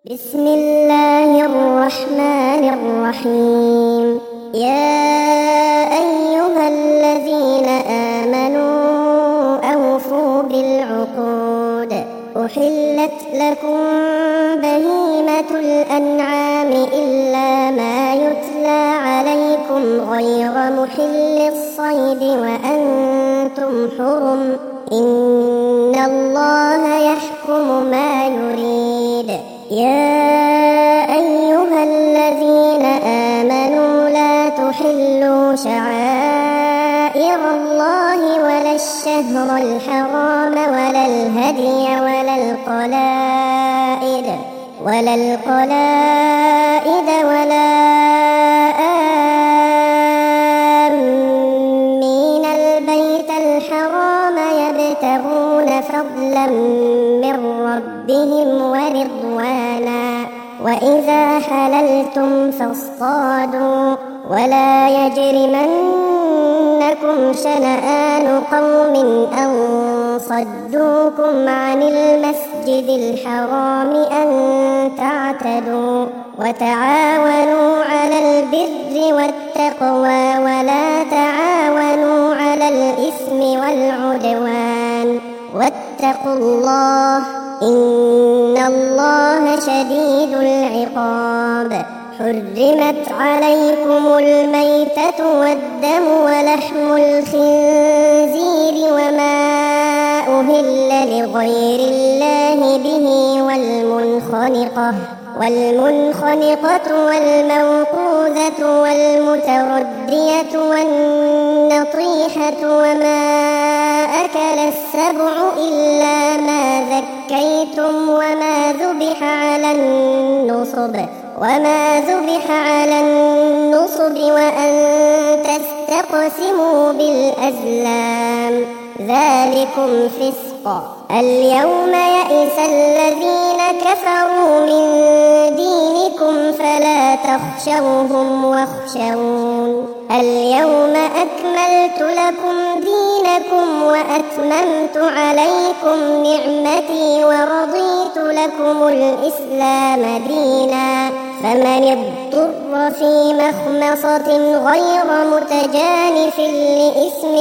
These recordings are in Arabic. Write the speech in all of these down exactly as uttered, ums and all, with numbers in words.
بسم الله الرحمن الرحيم. يا أيها الذين آمنوا أوفوا بالعقود. أحلت لكم بهيمة الأنعام إلا ما يتلى عليكم غير محل الصيد وأنتم حرم. إن الله يحكم ما يريد. يا أيها الذين آمنوا لا تحلوا شعائر الله ولا الشهر الحرام ولا الهدي ولا القلائد ولا القلائد ولا آمين البيت الحرام يبتغون فضلا من ربهم ورضوانا. وإذا حللتم فاصطادوا ولا يجرمنكم شنآن قوم أن صدوكم عن المسجد الحرام أن تعتدوا. وتعاونوا على البر والتقوى ولا تعاونوا على الإثم والعدوان. واتقوا الله إن الله شديد العقاب. حرمت عليكم الميتة والدم ولحم الخنزير وما أهل لغير الله به والمنخنقة والمنخنقة والموقوذة والمتردية والنطيحة وما أكل السبع إلا ما ذكيتم وما ذبح على النصب وما ذبح على النصب وأن تستقسموا بالأزلام ذلكم فسق. اليوم يئس الذين كفروا من دينكم فلا تخشوهم واخشون. اليوم أكملت لكم دينكم وأتممت عليكم نعمتي ورضيت لكم الإسلام دينا. فمن اضطر في مخمصة غير متجانف لإثم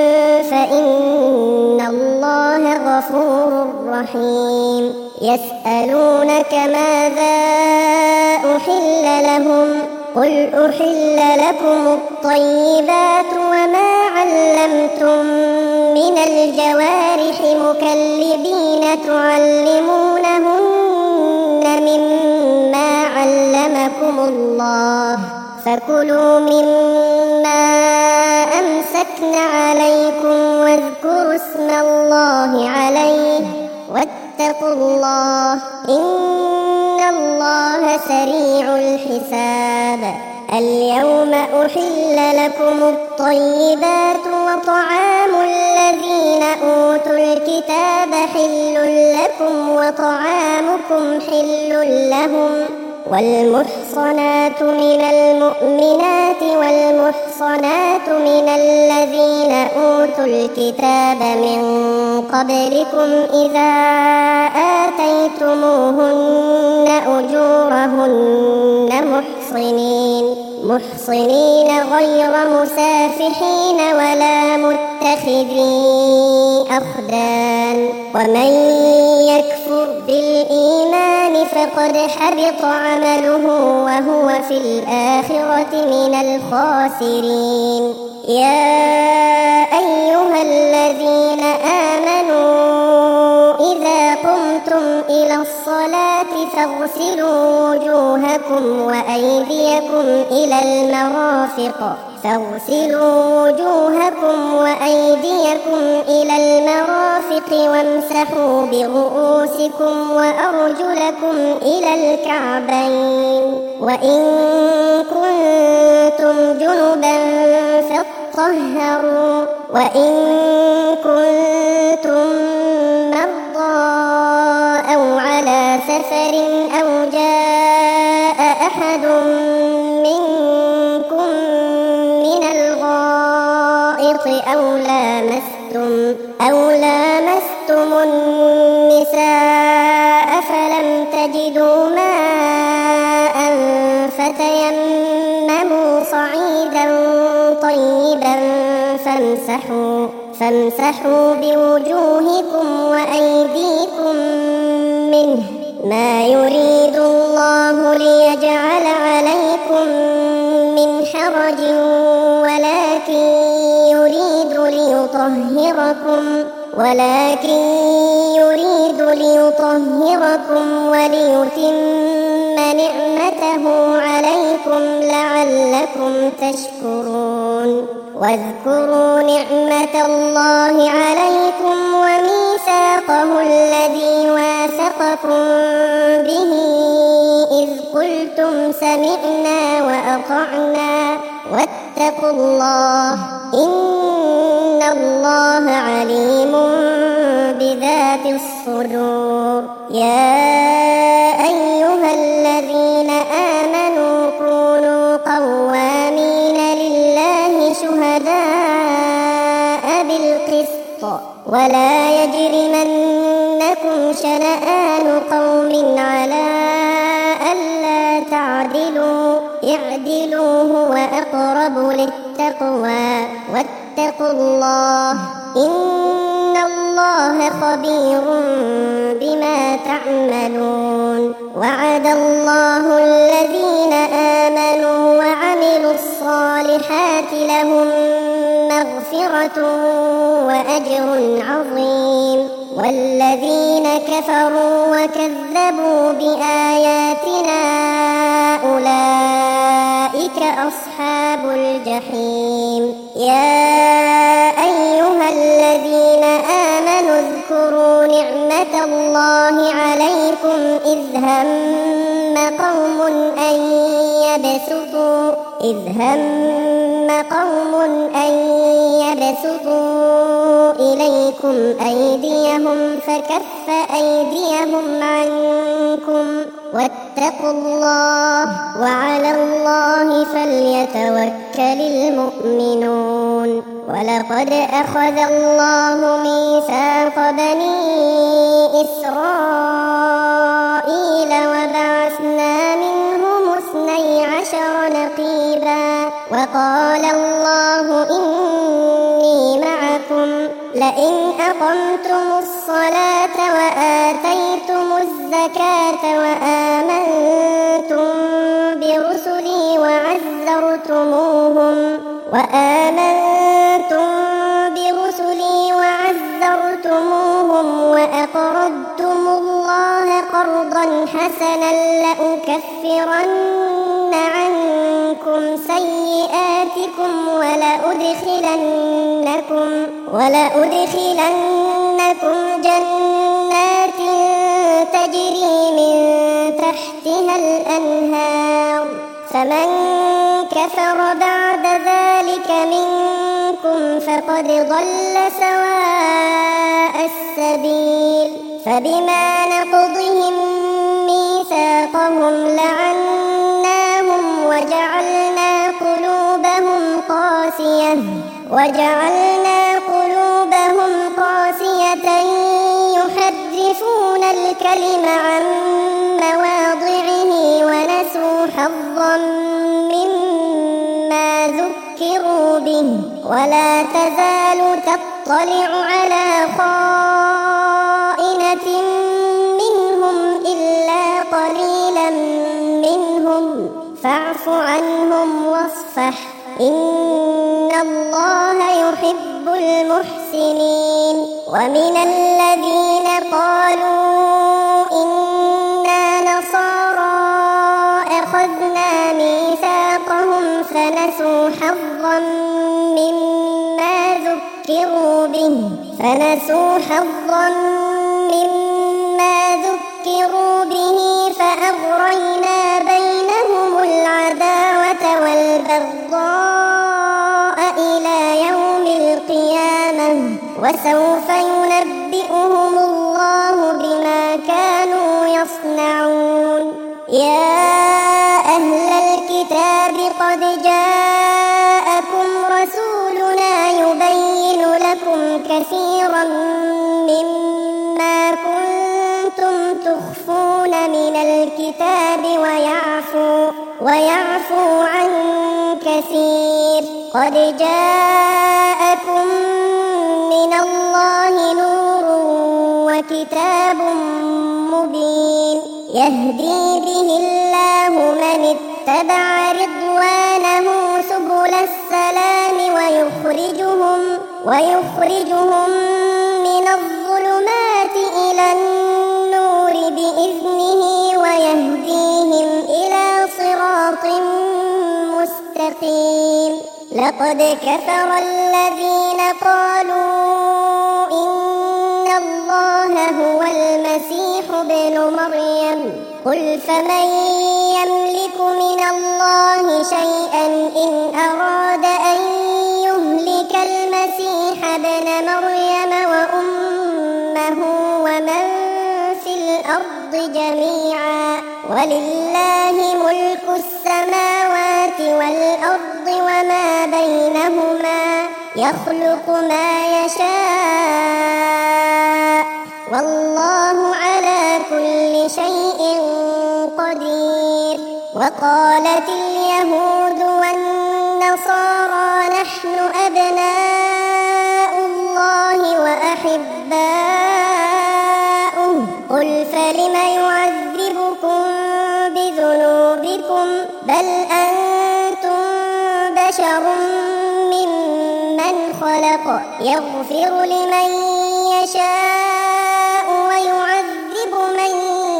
فإن الله غفور رحيم. يسألونك ماذا أحل لهم قل أحل لكم الطيبات وما علمتم من الجوارح مكلبين تعلمونهن مما علمكم الله فكلوا مما أمسكن عليكم واذكروا اسم الله عليه واتقوا الله إن الله سريع الحساب. اليوم أحل لكم الطيبات وطعام الذين أوتوا الكتاب حل لكم وطعامكم حل لهم. والمحصنات من المؤمنات والمحصنات من الذين أوتوا الكتاب من قبلكم إذا آتيتموهن أجورهن محصنين محصنين غير مسافحين ولا متخذي أخدان. ومن يكفر بالإيمان فقد حبط عمله وهو في الآخرة من الخاسرين. يا أيها الذين آمنوا إذا قمتم إلى الصلاة فاغسلوا وجوهكم وأيديكم إلى المرافق فاغسلوا وجوهكم وأيديكم إلى المرافق وامسحوا برؤوسكم وأرجلكم إلى الكعبين. وإن كنتم جنبا فاطهروا وإن كنتم مرضى أو على سفر أو جاء أحد منكم من الغائط أو لامستم أو لامستم النساء فلم تجدوا ماء فتيمموا صعيدا طيبا فامسحوا فامسحوا بوجوهكم وأيديكم منه ما يريد الله ليجعل عليكم من حرج ولكن يريد ليطهركم ولكن يريد ليطهركم وليتم نعمته عليكم لعلكم تشكرون واذكروا نعمة الله عليكم وميثاقه الذي واثقكم به إذ قلتم سمعنا وأطعنا واتقوا الله إن الله عليم بذات الصدور يا أيها الذين آمنوا كونوا قوامين لله شهداء بالقسط ولا يجرمنكم شنآن قوم على ألا تعدلوا اعدلوا هو أقرب للتقوى واتقوا الله إن الله خبير بما تعملون وعد الله الذين آمنوا وعملوا الصالحات لهم مغفرة وأجر عظيم والذين كفروا وكذبوا بآياتنا أولئك أصحاب الجحيم يا أيها الذين آمنوا اذكروا نعمة الله عليكم إذ هم قوم أن يبسطوا إذ هم قوم أن يبسطوا إليكم أيديهم فكف أيديهم عنكم واتقوا الله وعلى الله فليتوكل المؤمنون ولقد أخذ الله ميثاق بني إسرائيل وبعثنا منهم اثني عشر نقيبا وقال الله إني معكم لئن أقمتم الصلاة وآتيتم الزكاة وآمنتم برسلي وعزرتموهم وآمنتم برسلي وعزرتموهم وأقرضتم الله قرضا حسنا لأكفرن عنكم سيئاتكم ولأدخلنكم ولأدخلنكم جنات تجري من تحتها الأنهار فمن كفر بعد ذلك منكم فقد ضل سواء السبيل فبما نقضهم ميثاقهم لعناهم وجعلنا قلوبهم قاسية وجعلنا قلوبهم قاسية يحرفون الكلم عن مواضعه ونسوا حظا مما ذكروا به ولا تزال تطلع على خائنة منهم إلا قليلا منهم فاعف عنهم واصفح إن الله يحب المحسنين ومن الذين قالوا إنا نصارى أخذنا ميثاقهم فنسوا حظا مما ذكروا به فنسوا حظا مما ذكروا به فأغرينا بينهم العداوة والبغضاء إلى يوم القيامة وسوف ينبئهم الله بما كانوا يصنعون يا أهل الكتاب قد جاءكم رسولنا يبين لكم كثيرا مما كنتم تخفون من الكتاب ويعفو ويعفو عن كثير. قد جاءكم من الله نور وكتاب مبين يهدي به الله من اتبع رضوانه سبل السلام ويخرجهم ويخرجهم من الظلمات إلى النور بإذنه ويهديهم إلى صراط مستقيم. لقد كفر الذين قالوا إن الله هو المسيح ابن مريم قل فمن يملك من الله شيئا إن أراد أن يهلك المسيح ابن مريم وأمه ومن في الأرض جميعا ولله ملك السماوات والأرض وما بينهما يخلق ما يشاء والله على كل شيء قدير. وقالت اليهود والنصارى نحن أبناء الله وأحباؤه قل فلم يعذبكم بذنوبكم بل أنتم بشر ممن خلق يغفر لمن يشاء ويعذب من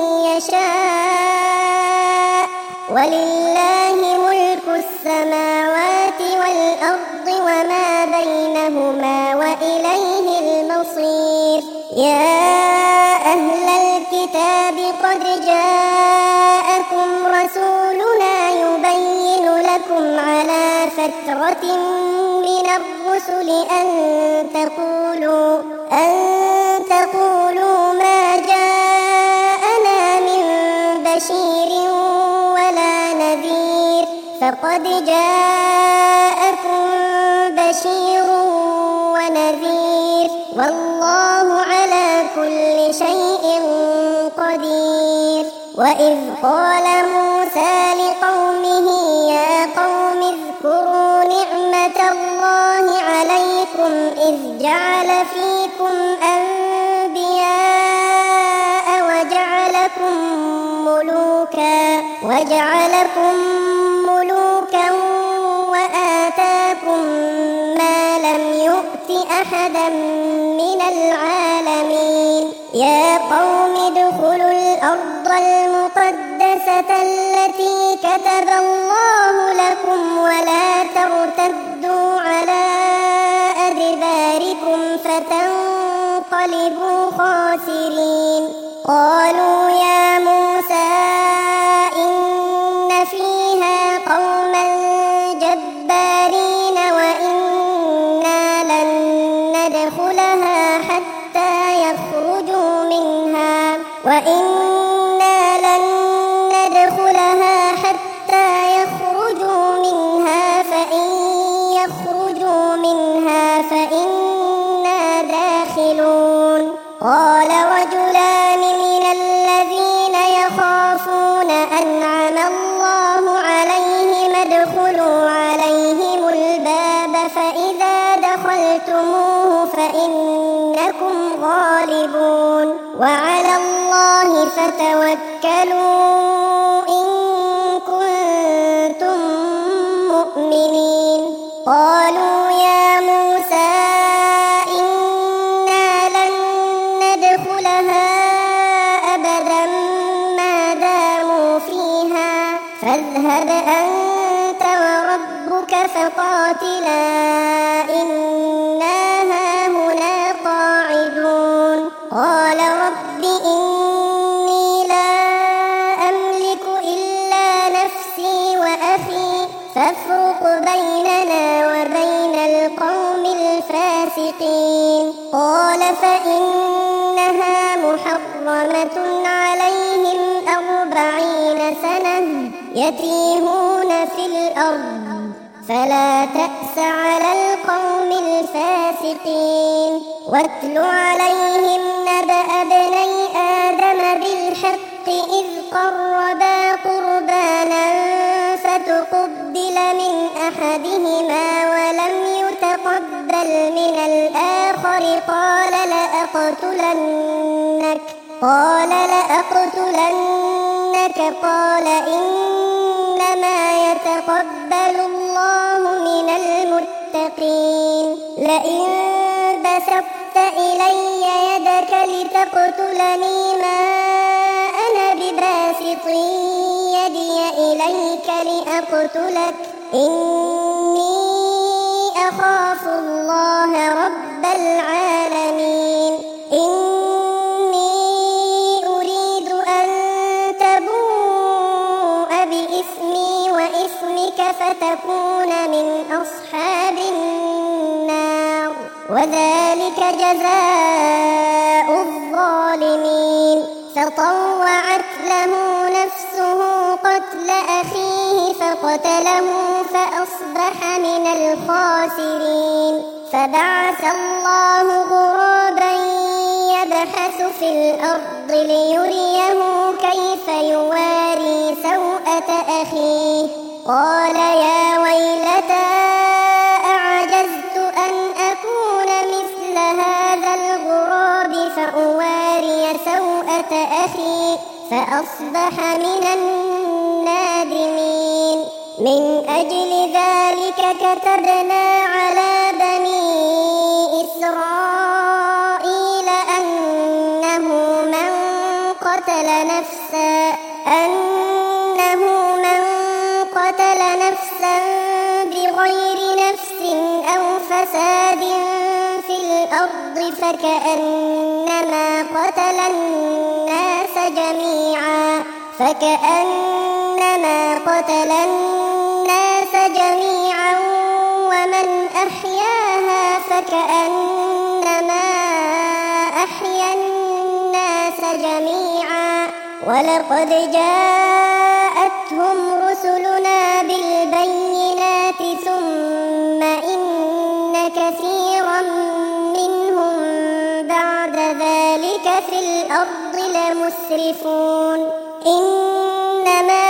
يشاء ولله ملك السماوات والأرض وما بينهما وإليه المصير. يا أهل الكتاب قد جاءكم رسولنا يبين لكم على فترة من الرسل أن تقولوا أن تقولوا ما جاءنا من بشير ولا نذير فقد جاءكم بشير ونذير والله على كل شيء قدير. وإذ قال موسى لقومه يا قوم اذكروا نعمة الله عليكم إذ جعل فيكم أنبياء وجعلكم ملوكا وجعلكم ملوكا وآتاكم ما لم يؤت أحدا من العالمين. يا قوم ادخلوا الأرض المقدسة التي كتب الله لكم ولا ترتدوا على أدباركم فتنقلبوا خاسرين. قالوا يا موسى إن فيها قوما جبارين وإنا لن ندخلها حتى يخرجوا منها وإنا لن ندخلها حتى يخرجوا منها فإن يخرجوا منها فإنا داخلون. قال رجلان من الذين يخافون أنعم الله عليهم ادخلوا عليهم الباب فإذا دخلتموه فإنكم غالبون وعلى الله فتوكلوا إن كنتم مؤمنين. قالوا يا موسى إنا لن ندخلها أبدا ما داموا فيها فاذهب أنت وربك فقاتلا إنا هاهنا قاعدون. قال رب إني لا أملك إلا نفسي وأخي فافرق بيننا وبين القوم الفاسقين. قال فإنها محرمة عليهم أربعين سنة يتيهون في الأرض فلا تأس على القوم الفاسقين. واتل عليهم نبأ ابني آدم بالحق إذ قربا قربانا تقبل من أحدهما ولم يتقبل من الآخر قال لأقتلنك قال لأقتلنك قال إنما يتقبل الله من المتقين لئن بسطت إلي يدك لتقتلني ما أنا بباسط يدي إليك لأقتلك إني أخاف الله رب العالمين إني أريد أن تبوء بإثمي وإثمك فتكون من أصحاب النار وذلك جزاء الظالمين فطوعت له نفسه قتل أخيه فقتله فأصبح من الخاسرين فبعث الله غرابا يبحث في الأرض ليريه كيف يواري سوءة أخيه قال يا ويلتى أعجزت أن أكون مثل هذا الغراب فأواري سوءة أخي فأصبح من النادمين من أجل ذلك كتبنا على بني إسرائيل أنه من قتل نفسا أنه من قتل نفسا بغير نفس أو فساد في الأرض فكأنما قتل الناس جميعا فكأنما قتل الناس جميعا ومن أحياها فكأنما أحيا الناس جميعا ولقد جاءتهم رسلنا بالبينات ثم إن كثيرا منهم بعد ذلك في الأرض لمسرفون إنما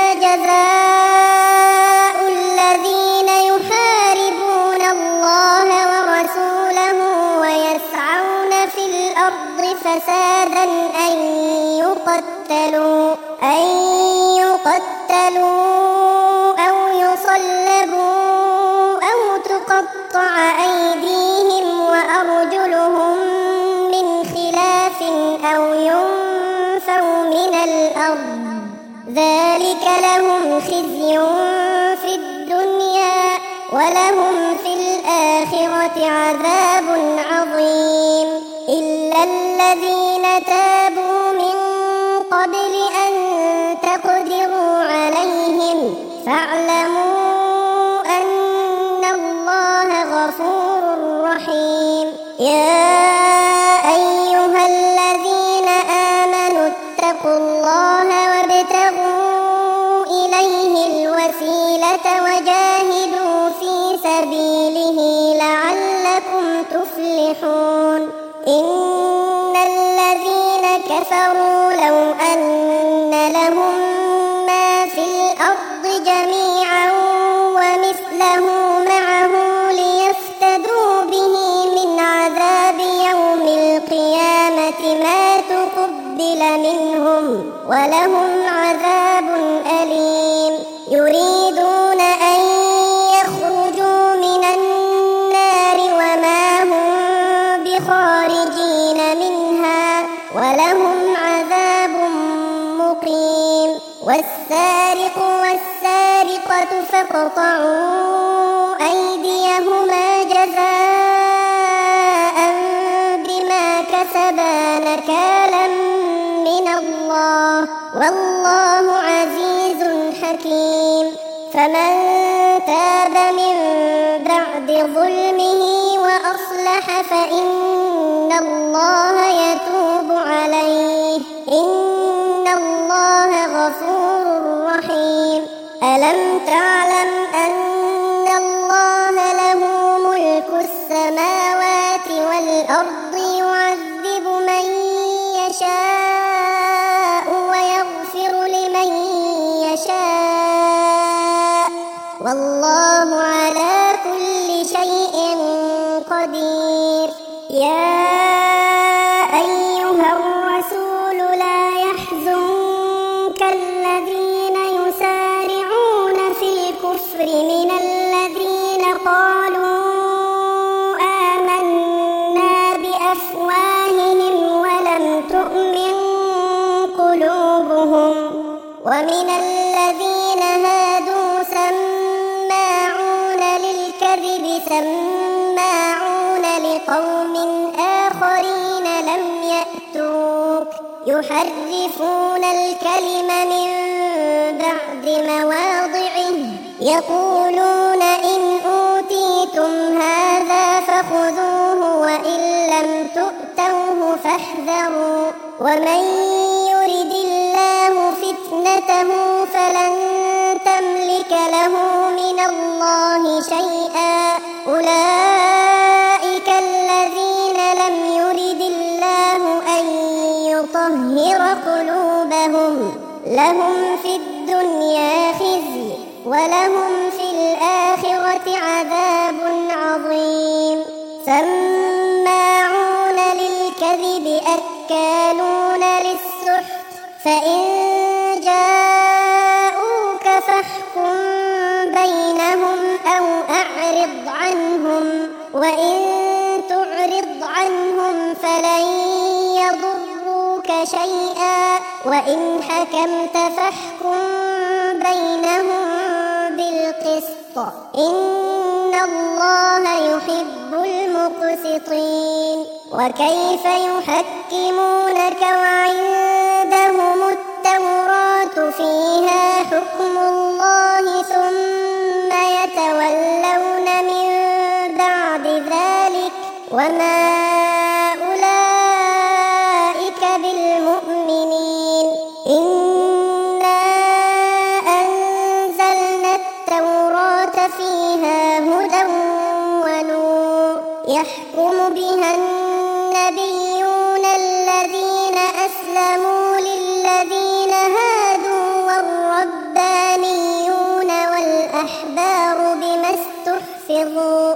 جزاء الذين يحاربون الله ورسوله ويسعون في الأرض فسادا أن يقتلوا أن يقتلوا أو يصلبوا أو تقطع أيديهم وأرجلهم من خلاف أو ينفوا من الأرض ذلك لهم خزي في الدنيا ولهم في الآخرة عذاب عظيم إلا الذين تابوا من قبل أن تقدروا عليهم فاعلموا أن الله غفور رحيم يا أيها الذين آمنوا اتقوا الله وابتغوا إليه الوسيلة وجاهدوا في سبيله لعلكم تفلحون إن الذين كفروا لو أن لهم ما في الأرض جميعا ومثله معه ليفتدوا به من عذاب يوم القيامة ما تقبل منهم ولهم عذاب أليم يريدون أن يخرجوا من النار وما هم بخارجين منها ولهم عذاب مقيم والسارق والسارقة فاقطعوا أيديهما جزاء بما كسبا نكالا من الله والله عزيز حكيم فمن تاب من بعد ظلمه وأصلح فإن الله يتوب عليه إن الله غفور رحيم ألم تعلم أن الله له ملك السماوات والأرض يعذب من يشاء ويغفر لمن يشاء والله على كل شيء قدير. يا أيها الرسول لا يحزنك الذين يسارعون في الكفر من الذين قالوا آمنا بأفواههم ولم تؤمن قلوبهم، ومن الذين هادوا سماعون للكذب سماعون لقوم آخرين لم يأتوك يحرفون الكلم من بعد مواضعه يقولون إن أوتيتم هذا فخذوه وإن لم تؤتوه فاحذروا، ومن يرد الله فتنته فلن تملك له من الله شيئا. أولئك الذين لم يرد الله أن يطهر قلوبهم، لهم في الدنيا خزي ولهم في الآخرة عذاب عظيم. سماعون للكذب أكالون للسحت، فإن جاءوك فاحكم بينهم أو أعرض عنهم، وإن تعرض عنهم فلن يضروك شيئا، وإن حكمت فاحكم بينهم بالقسط، إن الله يحب المقسطين. وكيف يحكمونك وعندهم التوراة فيها حكم الله ثم يتولون من بعد ذلك وما أولئك بالمؤمنين. إنا أنزلنا التوراة فيها هدى ونور يحكم بها النبيون الذين أسلموا للذين هادوا والربانيون والأحبار بما استحفظوا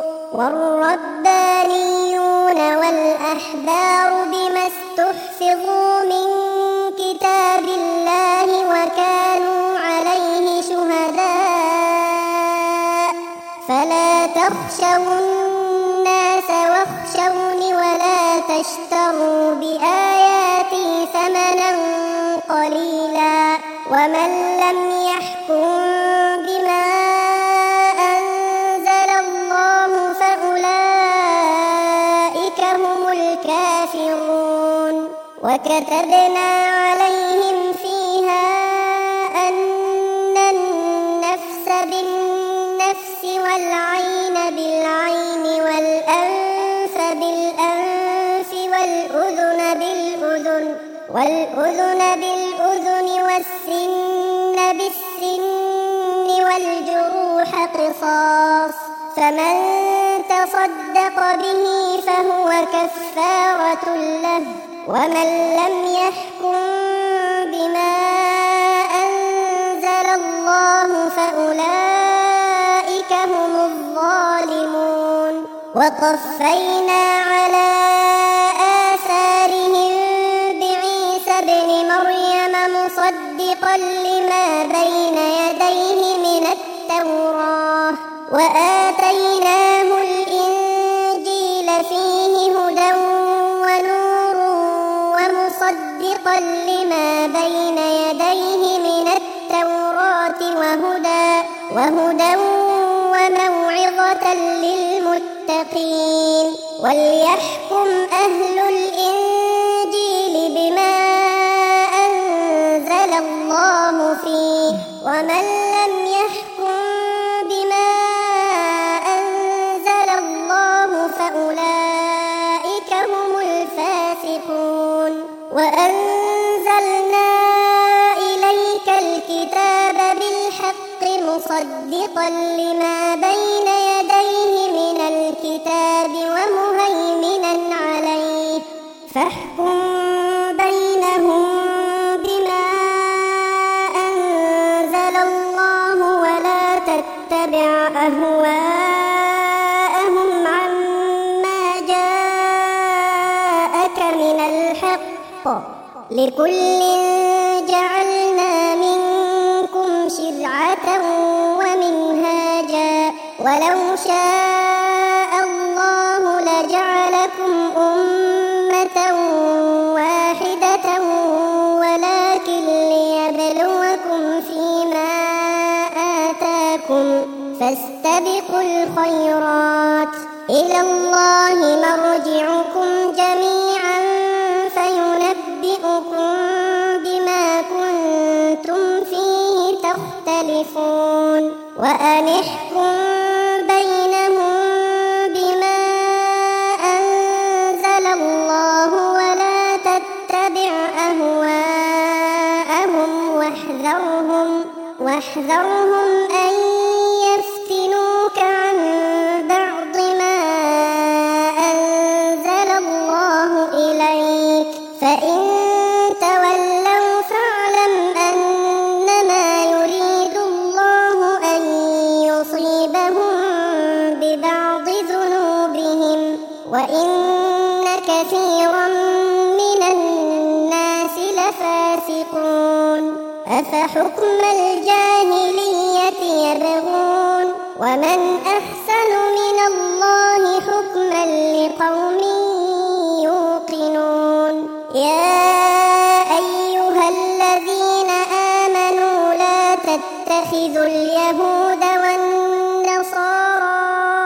والربانيون والأحبار بما استحفظوا من كتاب الله وكانوا عليه شهداء، فلا تخشوا الناس واخشوني ولا تشتروا بآياتي ثمنا قليلا، ومن لم يحكم بما أنزل الله فأولئك هم الكافرون. وكتبنا عليهم فيها أن النفس بالنفس والعين بالعين والأنف بالأنف والأذن بالأذن والأذن بالأذن والسن بالسن والجروح قصاص، فمن تصدق به فهو كفارة له، ومن لم يحكم بما أنزل الله فأولئك هم الظالمون. وقفينا على آثارهم بعيسى ابن مريم مصدقا لما بين يديه من التوراة، وآتيناه الإنجيل فيه هدى ونور ومصدقا لما بين يديه من التوراة وهدى وهدى وموعظة للمتقين. وليحكم أهل الإنجيل بما أنزل الله فيه، ومن لم يحكم بما أنزل الله فأولئك هم الفاسقون. وأنزلنا إليك الكتاب بالحق مصدقا لما بين يديه من الكتاب ومهيمنا عليه، فاحكم بينهم بما أنزل الله ولا تتبع أهواءهم عما جاءك من الحق، لكل جعلنا منكم شرعة ومنهاجا، ولو شاء الله لجعلكم أمة واحدة ولكن ليبلوكم فيما آتاكم، فاستبقوا الخيرات، إلى الله مرجعكم جميعا فينبئكم بما كنتم فيه تختلفون. وأن احكم بينهم بما أنزل الله ولا تتبع أهواءهم واحذرهم واحذرهم أن يفتنوك عن بعض ما أنزل الله إليك، فإن تولوا فاعلم أنما يريد الله أن يصيبهم ببعض ذنوبهم، وإن كثيرا من الناس لفاسقون. أفحكم الجاهلية يبغون، ومن أحسن من الله حكما لقوم يوقنون. يا أيها الذين آمنوا لا تتخذوا اليهود والنصارى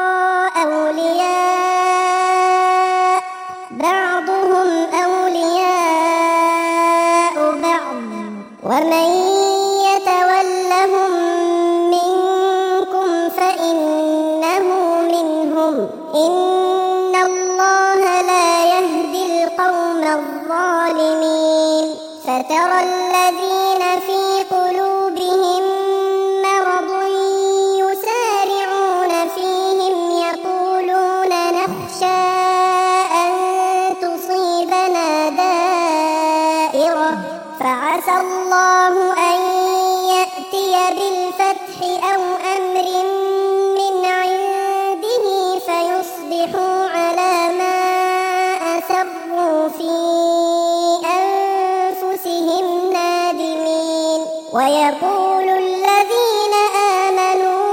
أولياء، بعضهم أولياء بعض، ومن يتولهم منكم فإنه منهم، إن الله لا يهدي القوم الظالمين. فترى الذين في قلوبهم مرض يسارعون فيهم يقولون نخشى أن تصيبنا دائرة، فعسى الله أن يأتي بالفتح أو أمر من عنده فيصبحوا على ما أسروا في أنفسهم نادمين. ويقول الذين آمنوا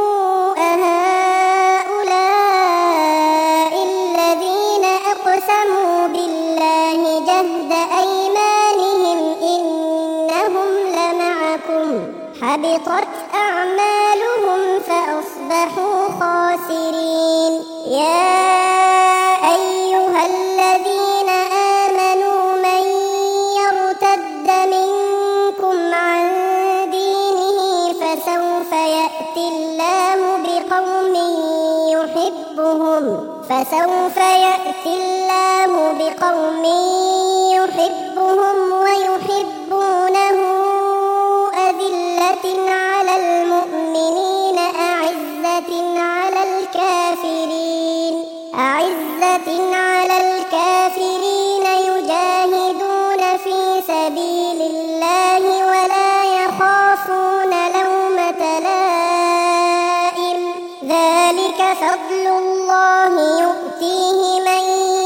أهؤلاء الذين أقسموا بالله جهد أيمانهم إنهم لمعكم، حبطت أعمالهم فأصبحوا خاسرين. يا أيها الذين آمنوا من يرتد منكم عن دينه فسوف يأتي الله بقوم يحبهم فسوف يأتي الله بقوم يحبهم ويحبونه أذلة على المؤمنين أعزة على الكافرين أعزة على الكافرين يجاهدون في سبيل الله ولا يخافون لومة لائم، ذلك فضل الله يؤتيه من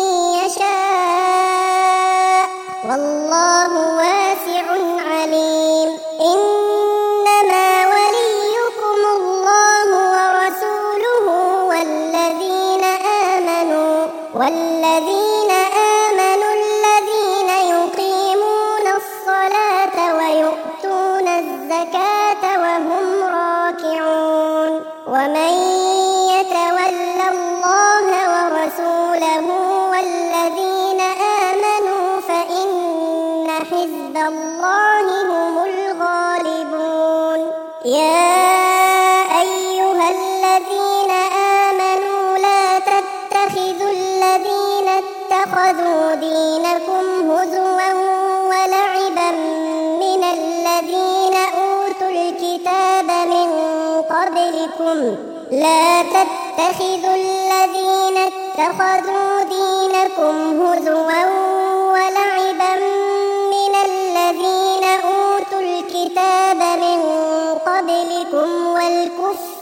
يشاء والله واسع عليم. إنما وليكم الله ورسوله والذين آمنوا والذين آمنوا الذين يقيمون الصلاة ويؤتون الزكاة وهم راكعون. ومن يتول الله ورسوله والذين آمنوا فإن حزب الله هم الغالبون. يا أيها الذين آمنوا لا تتخذوا الذين اتخذوا دينكم هزوا ولعبا من الذين أوتوا الكتاب من قبلكم لا تتخذوا الذين اتخذوا دينكم هزوا ولعبا من الذين أوتوا الكتاب من قبلكم والكفار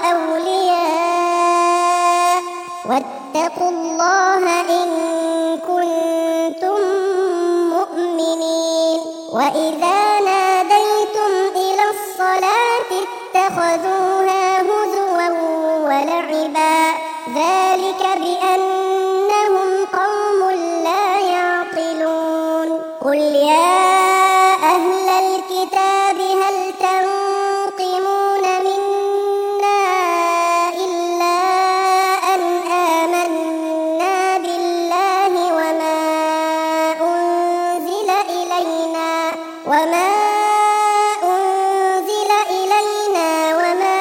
أولياء واتقوا الله إن كنتم مؤمنين وإذا ناديتم إلى الصلاة اتخذوها هزوا ولعبا ذلك بأنهم قوم لا يعقلون قل يا أهل الكتاب هل تنقمون منا إلا أن آمنا بالله وما أنزل إلينا وما أنزل إلينا وما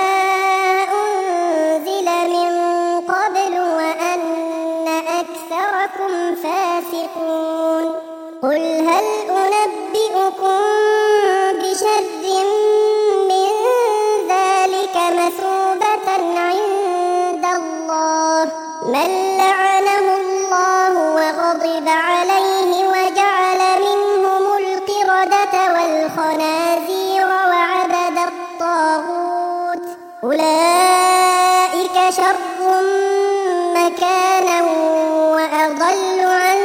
أنزل من قبل وأن أكثركم فاسقون قل هل أنبئكم بشر من ذلك مثوبة عند الله من لعنه الله وغضب عليه وجعل منهم القردة والخنازير وعبد الطاغوت أولئك شر مكانا وأضل عن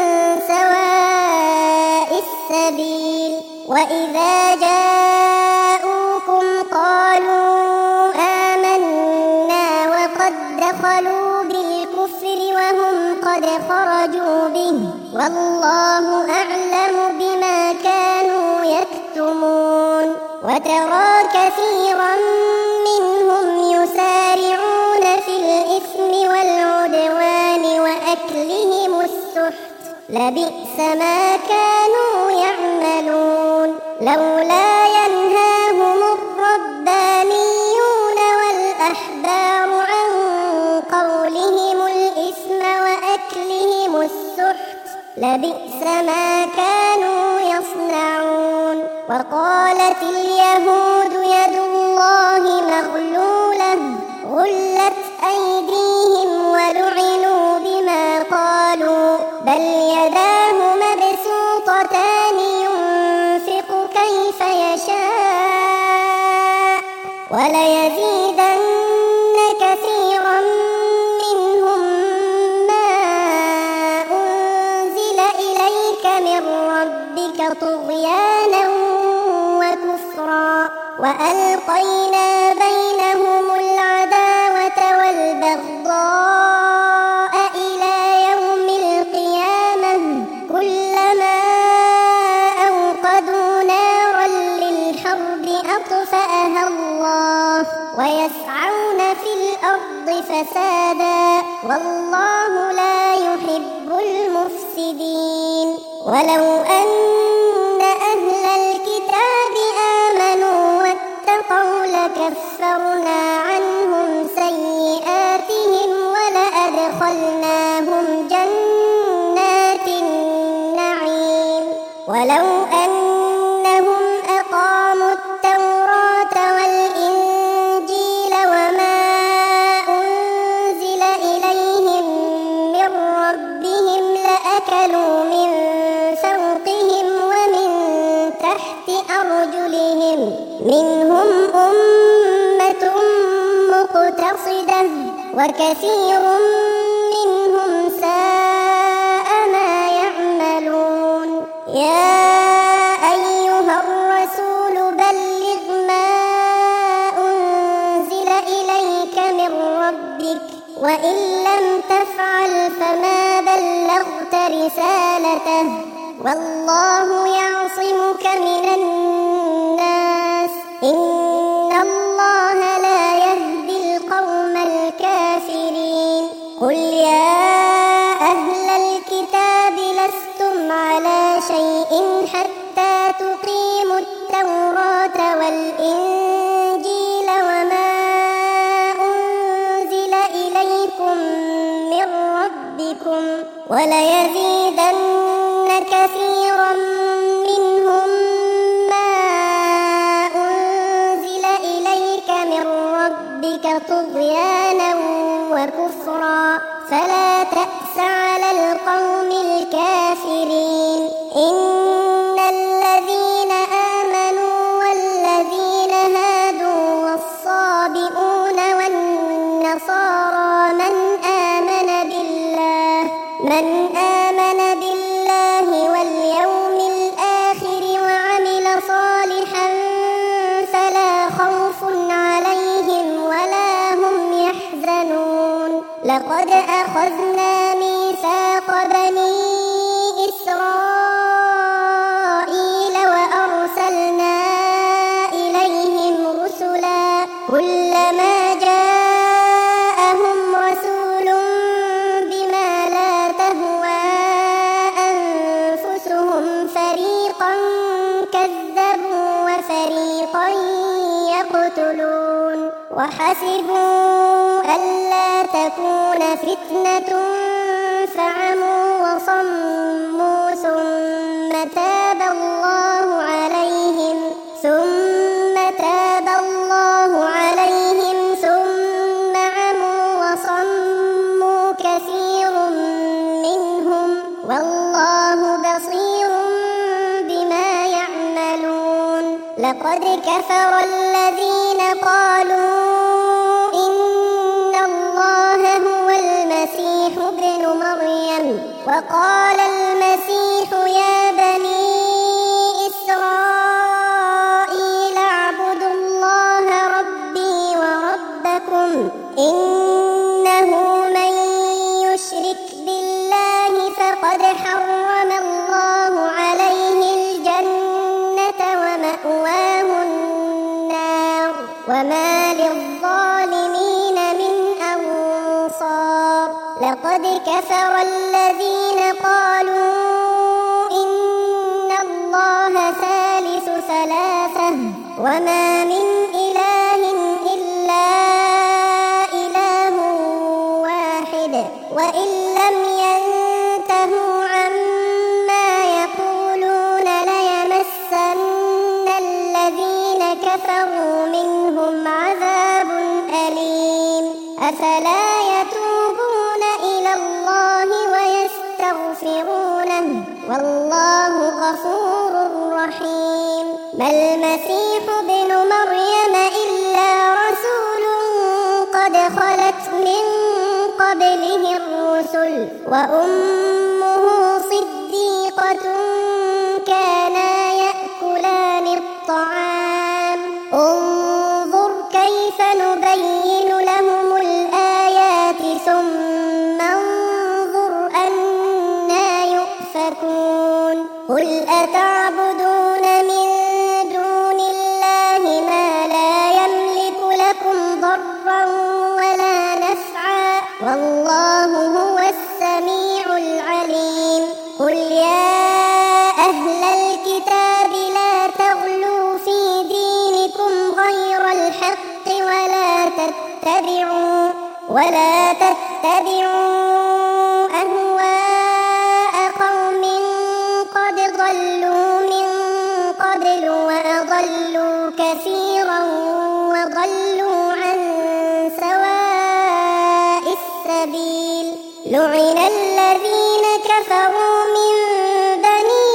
سواء السبيل وإذا جاءوكم قالوا آمنا وقد دخلوا بالكفر وهم قد خرجوا به والله أعلم بما كانوا يكتمون وترى كثيرا منهم يسارعون في الإثم والعدوان وأكلهم السحت لبئس ما كانوا يعملون لولا ينهاهم الربانيون والأحبار عن قولهم الإثم وأكلهم السحت لبئس ما كانوا يصنعون وقالت اليهود يد الله مغلولة غلت أيديهم ولعنوا بما قالوا بل يداه مبسوطتان ينفق كيف يشاء وليزيدن كثيرا منهم ما أنزل إليك من ربك طغيانا وكفرا وألقينا بينهم العداوة والبغضاء إلى يوم القيامة كلما أوقدوا نارا للحرب أطفأها الله ويسعون في الأرض فسادا والله لا يحب المفسدين ولو أن أهل الكتاب آمنوا واتقوا لكفرنا عنهم سيئاتهم ولأدخلناهم جنات النعيم ولو أنهم أقاموا التوراة والإنجيل وما أنزل إليهم من ربهم لأكلوا من فوقهم ومن تحت أرجلهم منهم أمة مقتصدة وكثير منهم ساء ما يعملون يا أيها الرسول بلغ ما أنزل إليك من ربك وإن لم تفعل فما بلغت رسالته والله يعصمك من الناس إن الله لا يهدي القوم الكافرين قل يا أهل الكتاب لستم على شيء حتى تقيموا التوراة والإنجيل وما أنزل إليكم من ربكم وليزيدن كثيرا منهم ما أنزل إليك من ربك طغيانا وكفرا فلا تأس على القوم الكافرين إن الذين آمنوا والذين هادوا والصابئون والنصارى لقد أخذنا ميثاق بني إسرائيل وأرسلنا إليهم رسلا كلما جاءهم رسول بما لا تهوى أنفسهم فريقا كذبوا وفريقا يقتلون وحسبوا ألا تكون فتنة فعموا وصموا ثم تاب الله عليهم ثم تاب الله عليهم ثم عموا وصموا كثير منهم والله بصير بما يعملون لقد كفر الذين قالوا إن الله هو المسيح ابن مريم وقال المسيح يا بني إسرائيل اعبدوا الله ربي وربكم إنه من يشرك بالله فقد حرم الله عليه الجنة ومأواه النار وما للظالمين من أنصار لقد كفر الذين قالوا إن الله ثالث ثلاثة وما من إله إلا إله واحد وإن لم ينتهوا عما يقولون ليمسن الذين كفروا منهم عذاب أليم أفلا يتوبون إلى الله ويستغفرونه والله غفور رحيم ما المسيح ابن مريم إلا رسول قد خلت من قبله الرسل وأمه صديقة كانا يأكلان الطعام انظر كيف نبين لهم الآيات ثم انظر أنى يؤفكون قل أتعبدون من دون الله ما لا يملك لكم ضرا ولا نفعا والله هو السميع العليم قل يا أهل الكتاب لا تغلوا في دينكم غير الحق ولا تتبعوا ولا تتبعوا أهواء قوم قد ضلوا من قبل وأضلوا كثيرا وضلوا عن سواء السبيل لعن الذين كفروا من بني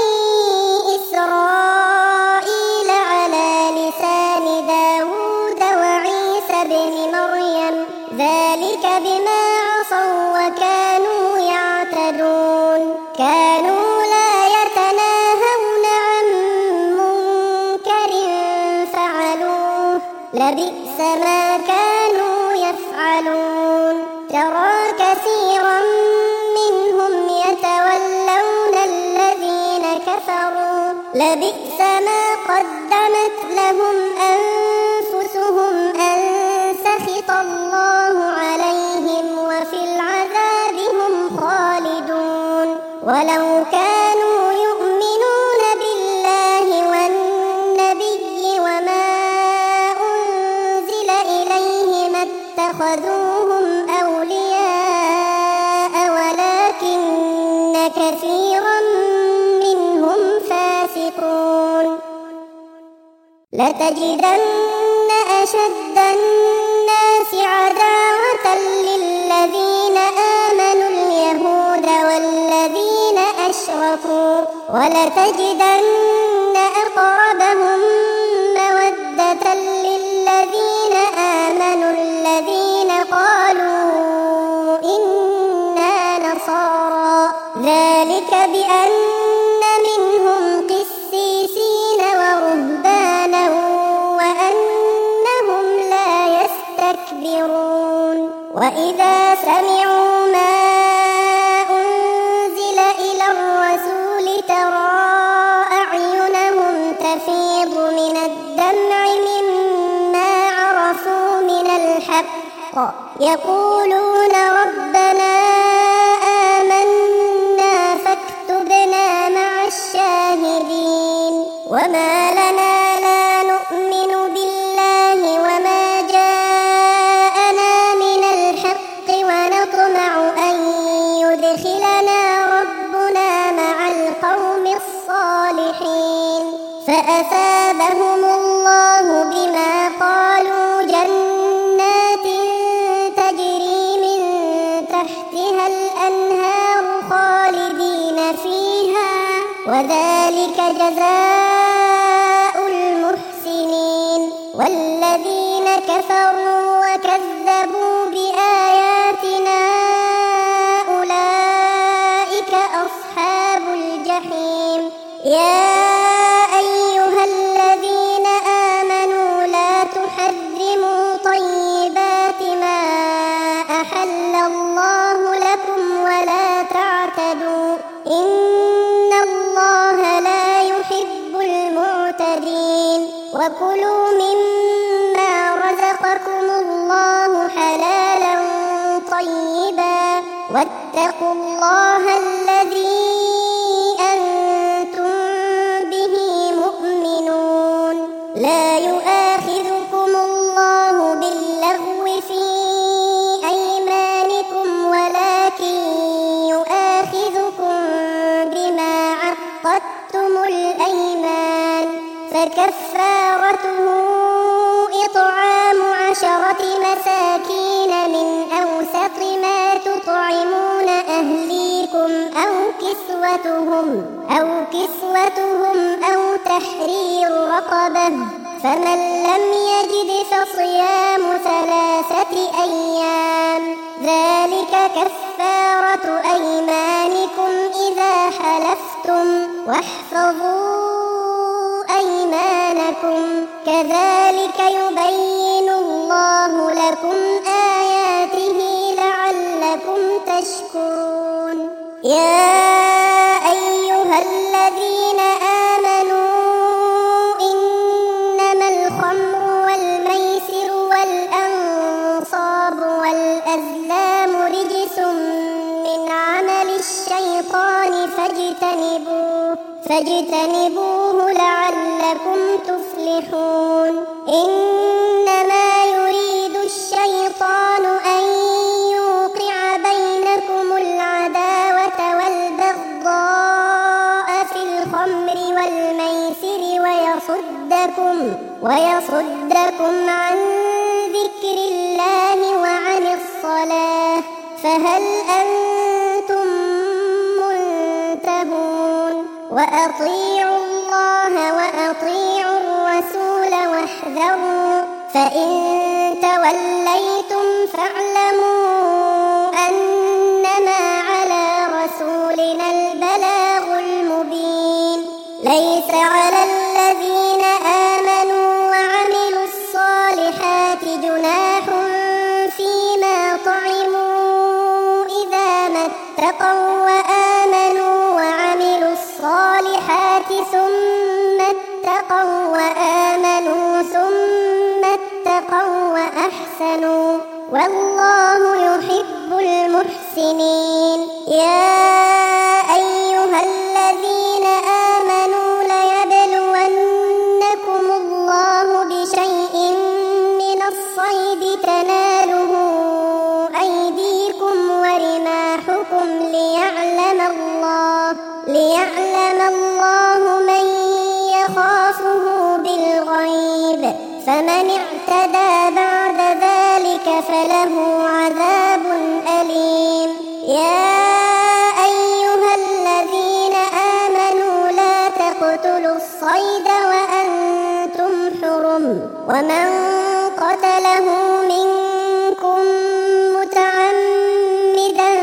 إسرائيل على لسان داود وعيسى بن مريم ذلك بما عصوا وكانوا يعتدون كانوا لا يتناهون عن منكر فعلوه لبئس ما كانوا يفعلون ترى كثيرا منهم يتولون الذين كفروا لبئس ما قدمت لهم أنفسهم أن سخط الله عليهم وفي العذاب هم خالدون ولو كانوا يؤمنون بالله والنبي وما أنزل إليه ما اتخذوهم أولياء ولكن كثيرا منهم فاسقون لتجدن أشد الناس عداوة للذين آمنوا اليهود والذين أشركوا ولتجدن أقربهم مودة للذين آمنوا الذين قالوا إنا نصارى ذلك بأن منهم قسيسين ورهبانا وأنهم لا يستكبرون وإذا سمعوا الحق يقولون ربنا آمنا فاكتبنا مع الشاهدين وما لنا لا نؤمن بالله وما جاءنا من الحق ونطمع أن يدخلنا ربنا مع القوم الصالحين فأثابهم الله بما قالوا جنات تجري من تحتها الأنهار خالدين فيها وذلك جزاء المحسنين والذين كفروا وكذبوا بآياتنا أولئك أصحاب الجحيم يا أيها الذين آمنوا لا تحرموا طيبات ما أحل الله لكم ولا تعتدوا إن الله لا يحب المعتدين وكلوا مما رزقكم الله حلالا طيبا واتقوا الله الذي أنتم به مؤمنون لا يؤاخذكم الله باللغو في أيمانكم ولكن يؤاخذكم بما عقدتم الأيمان فكفارته إطعام عشرة مساكين من أوسط ما تطعمون أهليكم أو كسوتهم أو كسوتهم أو تحرير رقبة فمن لم يجد فصيام ثلاثة أيام ذلك كفارة أيمانكم إذا حلفتم واحفظوا أيمانكم كذلك يبين الله لكم آياته لعلكم تشكرون يا أيها الذين آمنوا إنما الخمر والميسر والأنصاب والأزلام رجس من عمل الشيطان فاجتنبوه فاجتنبوه لعلكم تفلحون إنما يريد الشيطان أن يوقع بينكم العداوة والبغضاء في الخمر والميسر ويصدكم ويصدكم عن ذكر الله وعن الصلاة فهل أنتم منتهون وأطيعوا الله وأطيعوا الرسول واحذروا فإن توليتم فاعلموا أنما على رسولنا البلاغ المبين ليس على الذين آمنوا وعملوا الصالحات جناح فيما طعموا إذا ما اتقوا وآمنوا وعملوا الصالحات ثم اتقوا وآمنوا ثم اتقوا وأحسنوا والله يحب المحسنين يا أيها الذين آمنوا ليبلونكم الله بشيء من الصيد تناله أيديكم ورماحكم ليعلم الله ليعلم الله من يخافه بالغيب فمن اعتدى بعد ذلك فله عذاب أليم يا أيها الذين آمنوا لا تقتلوا الصيد وأنتم حرم ومن قتله منكم متعمدا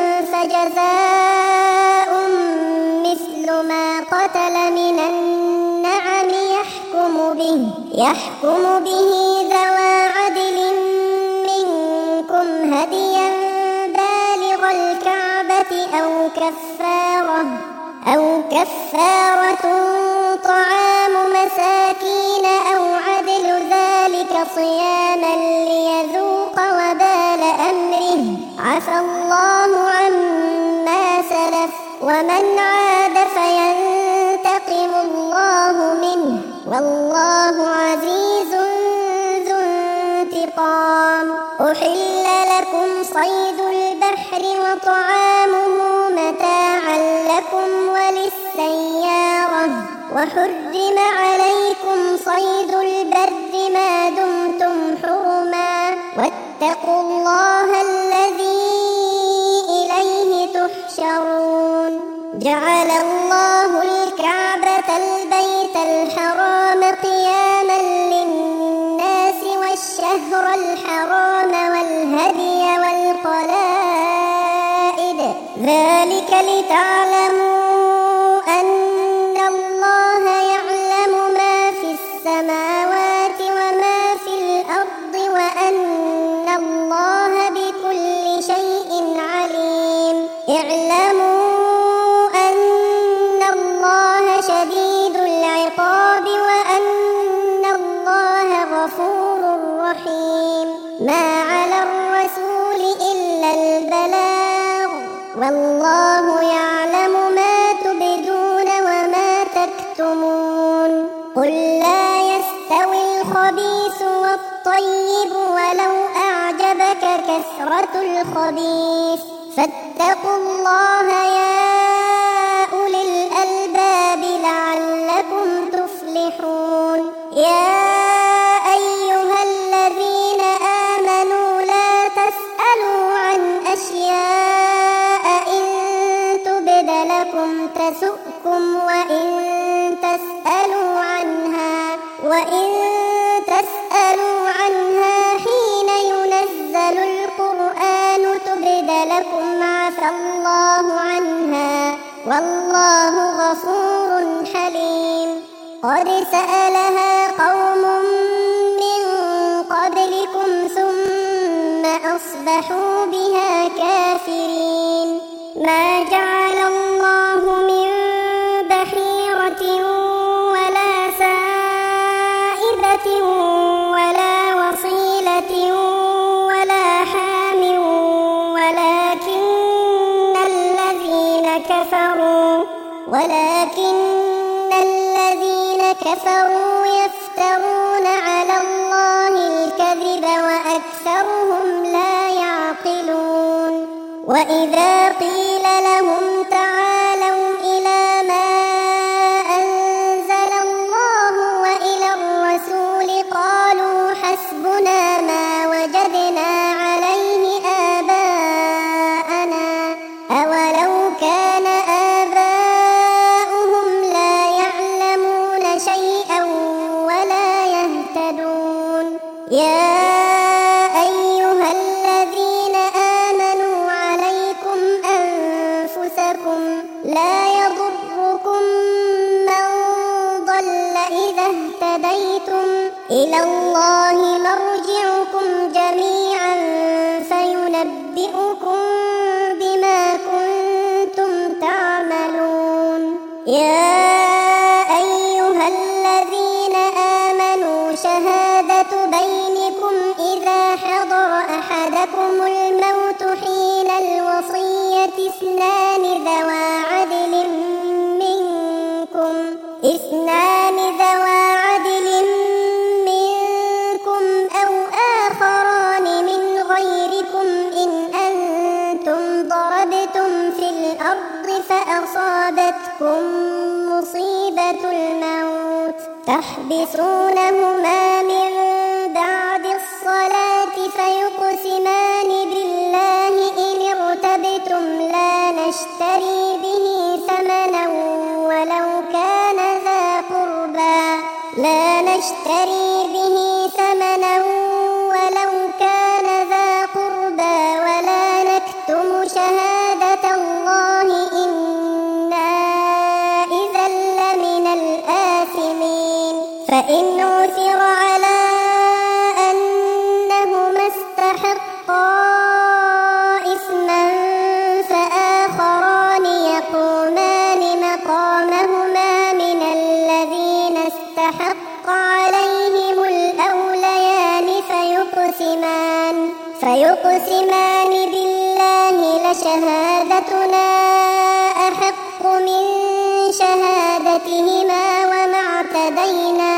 فجزاء مثل ما قتل من النعم يحكم به يحكم به ذوى عدل منكم هديا بالغ الكعبة أو كفارة أو كفارة طعام مساكين أو عدل ذلك صياما ليذوق وبال عفى الله عما سلف ومن عاد فينتقم الله منه والله عزيز ذو انتقام. أحل لكم صيد البحر وطعامه متاعا لكم وللسيارة وحرم عليكم صيد البر ما دمتم حرما واتقوا الله الذي إليه تحشرون. جعل الله الكعبة البيت الحرام قياما للناس والشهر الحرام والهدي والقلائد ذلك لتعلموا أن الله يعلم ما في السماوات وما في الأرض وأن الله بكل شيء عليم. اعلموا أن الله شديد العقاب وأن الله غفور رحيم. ما على الرسول إلا البلاغ والله يعلم ما تبدون وما تكتمون. قل لا يستوي الخبيث والطيب ولو أعجبك كثرة الخبيث فاتقوا الله يا أولي الألباب لعلكم تفلحون. يا أيها الذين آمنوا لا تسألوا عن أشياء إن تبد لكم تسؤكم وإن تسألوا عنها وإن تسألوا عنها حين ينزل القرآن تبد لكم عفى الله عنها والله غفور حليم. قد سألها قوم من قبلكم ثم أصبحوا بها كافرين. ما جعل الله من بحيرة ولا سائبة ولا وصيلة ولا حام ولكن الذين كفروا ولكن الذين كفروا يفترون على الله الكذب وأكثرهم لا يعقلون. وإذا قيل لهم تعالوا إلى ما أنزل الله وإلى الرسول قالوا حسبنا ما وجدنا عليه آباءنا أولو كان آباؤهم لا يعلمون شيئا ولا يهتدون. يا أيها الذين آمنوا عليكم أنفسكم لا يضركم من ضل إذا اهتديتم إلى الله مرجعكم جميعا فينبئكم بما كنتم تعملون. يا أيها الذين آمنوا شهادة بينكم إذا حضر أحدكم الموت حين الوصية اثنان ذوى عدل منكم اثنان ذوى عدل منكم أو آخران من غيركم إن أنتم ضربتم في الأرض فأصابتكم مصيبة الموت تحبسونهما من بعد الصلاة فيقسمان بالله إن ارتبتم لا نشتري به ثمنا ولو كان ذا قربى لا نشتري به ثمنا ولو كان ذا قربى ولا نكتم شهادة الله إنا إذا لمن الآثمين. فإن عثر على أنهما استحقا إثما فآخران يقومان مقامهما من الذين استحق عليهم الأوليان فيقسمان فيقسمان بالله بالله لشهادتنا أحق من شهادتهما وما اعتدينا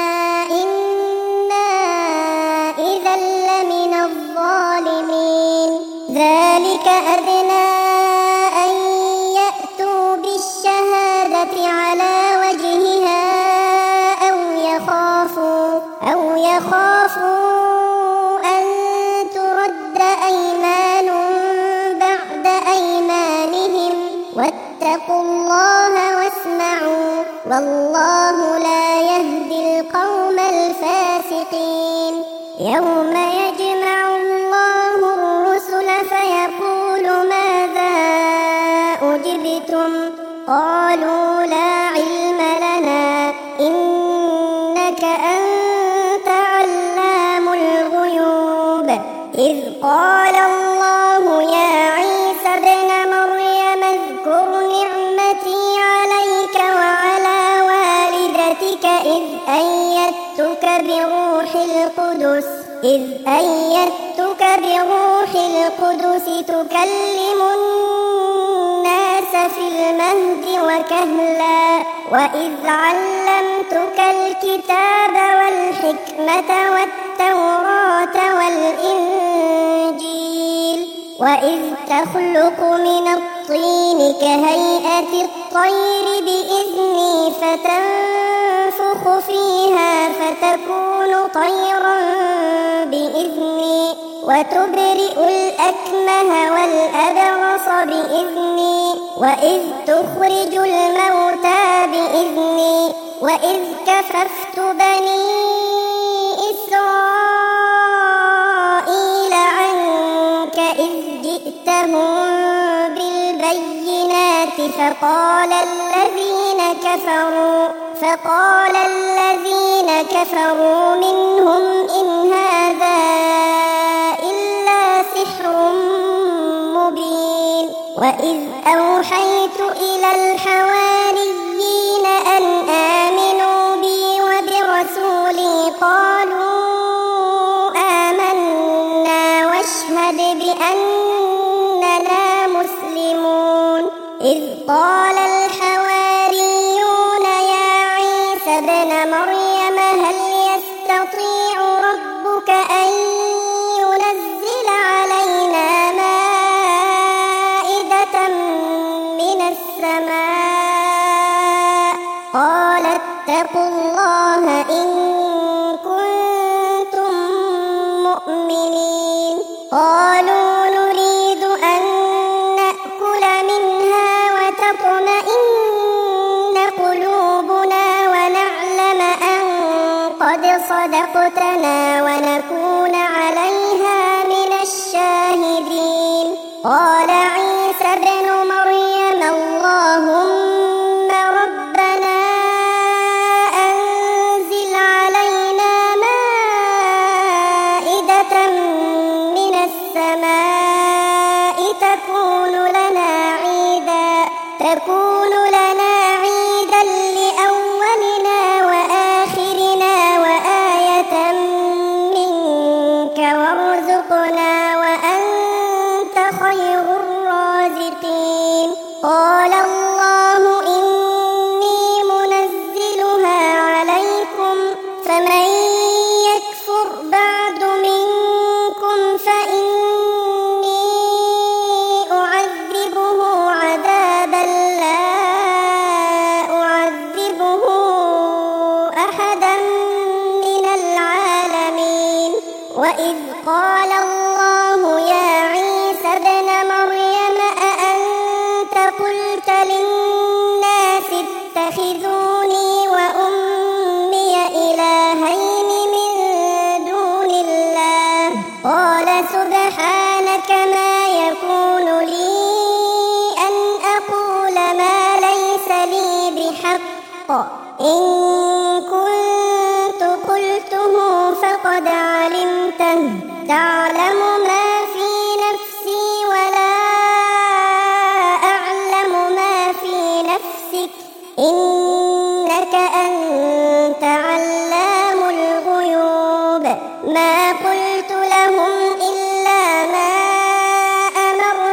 إنا إذا لمن الظالمين. ذلك أدنى أن يأتوا بالشهادة على وجهها أو يخافوا أو يخافوا أن ترد أيمان بعد أيمانهم واتقوا الله واسمعوا والله لا يهدي القوم الفاسقين. يوم يجمع الله الرسل فيقول ماذا أجبتم قالوا لا علم لنا إنك أنت علام الغيوب. إذ قال الله يا عيسى ابن مريم اذكر نعمتي عليك وعلى والدتك إذ أيدتك بروح القدس إذ أيدتك بروح القدس تكلم الناس في المهد وكهلا وإذ علمتك الكتاب والحكمة والتوراة والإنجيل وإذ تخلق من الطين كهيئة الطير بإذني فتنفخ فيها فتكون طيرا بإذني وتبرئ الأكمه والأبرص بإذني وإذ تخرج الموتى بإذني وإذ كففت بني إسرائيل عنك إذ جئتهم بالبينات فقال الذين كفروا فقال الذين كفروا منهم إن هذا إلا سحر مبين. وإذ أوحيت إلى الحواريين أن آمنوا بي وبرسولي قالوا آمنا واشهد بأننا مسلمون. إذ قال الحواريون يا عيسى ابن مريم هل يستطيع ربك أن ينزل علينا مائدة من السماء قال اتقوا الله إن كنتم مؤمنين. قالوا نريد أن نأكل منها وتطمئن قلوبنا ونعلم أن قد صدقتنا ونكون عليها من الشاهدين. قال عيسى ابن مريم اللهم ربنا أنزل علينا مائدة من السماء تكون لنا عيدا تكون لنا عيدا لأولنا وآخرنا وآية منك وارزقنا وأنت خير الرازقين. قال الله إني منزلها عليكم فمن يكفر بعد منكم فإني أعذبه عذابا لا أعذبه أحدا من العالمين. وإذ قال الله يا عيسى ابن مريم أأنت قلت للناس اتخذوني وأمي إلهين من دون الله قال سبحانك ما يكون لي أن أقول ما ليس لي بحق إن كنت قلته فقد علمته تعلم ما في نفسي ولا أعلم ما في نفسك إنك أنت علام الغيوب. ما قلت لهم إلا ما أمرتني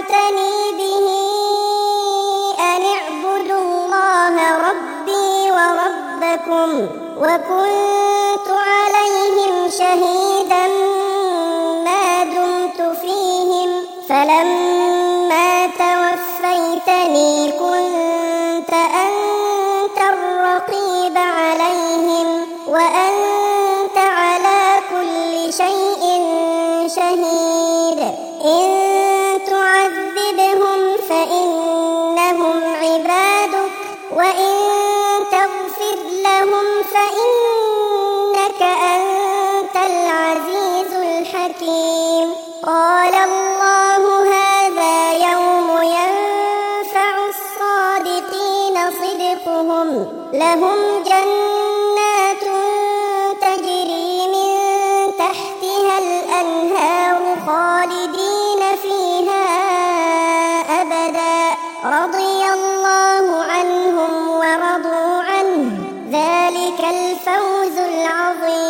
وكنت عليهم شهيدا ما دمت فيهم فلما توفيتني كنت أنت الرقيب عليهم وأنت على كل شيء شهيد إن تعذبهم فإنهم عبادك وإن تغفر لهم فإنك أنت العزيز الحكيم قال الله هذا يوم ينفع الصادقين صدقهم لهم جنات تجري من تحتها الأنهار خالدين فيها أبدا رضي الله عنهم ورضوا عنه ذلك الفوز العظيم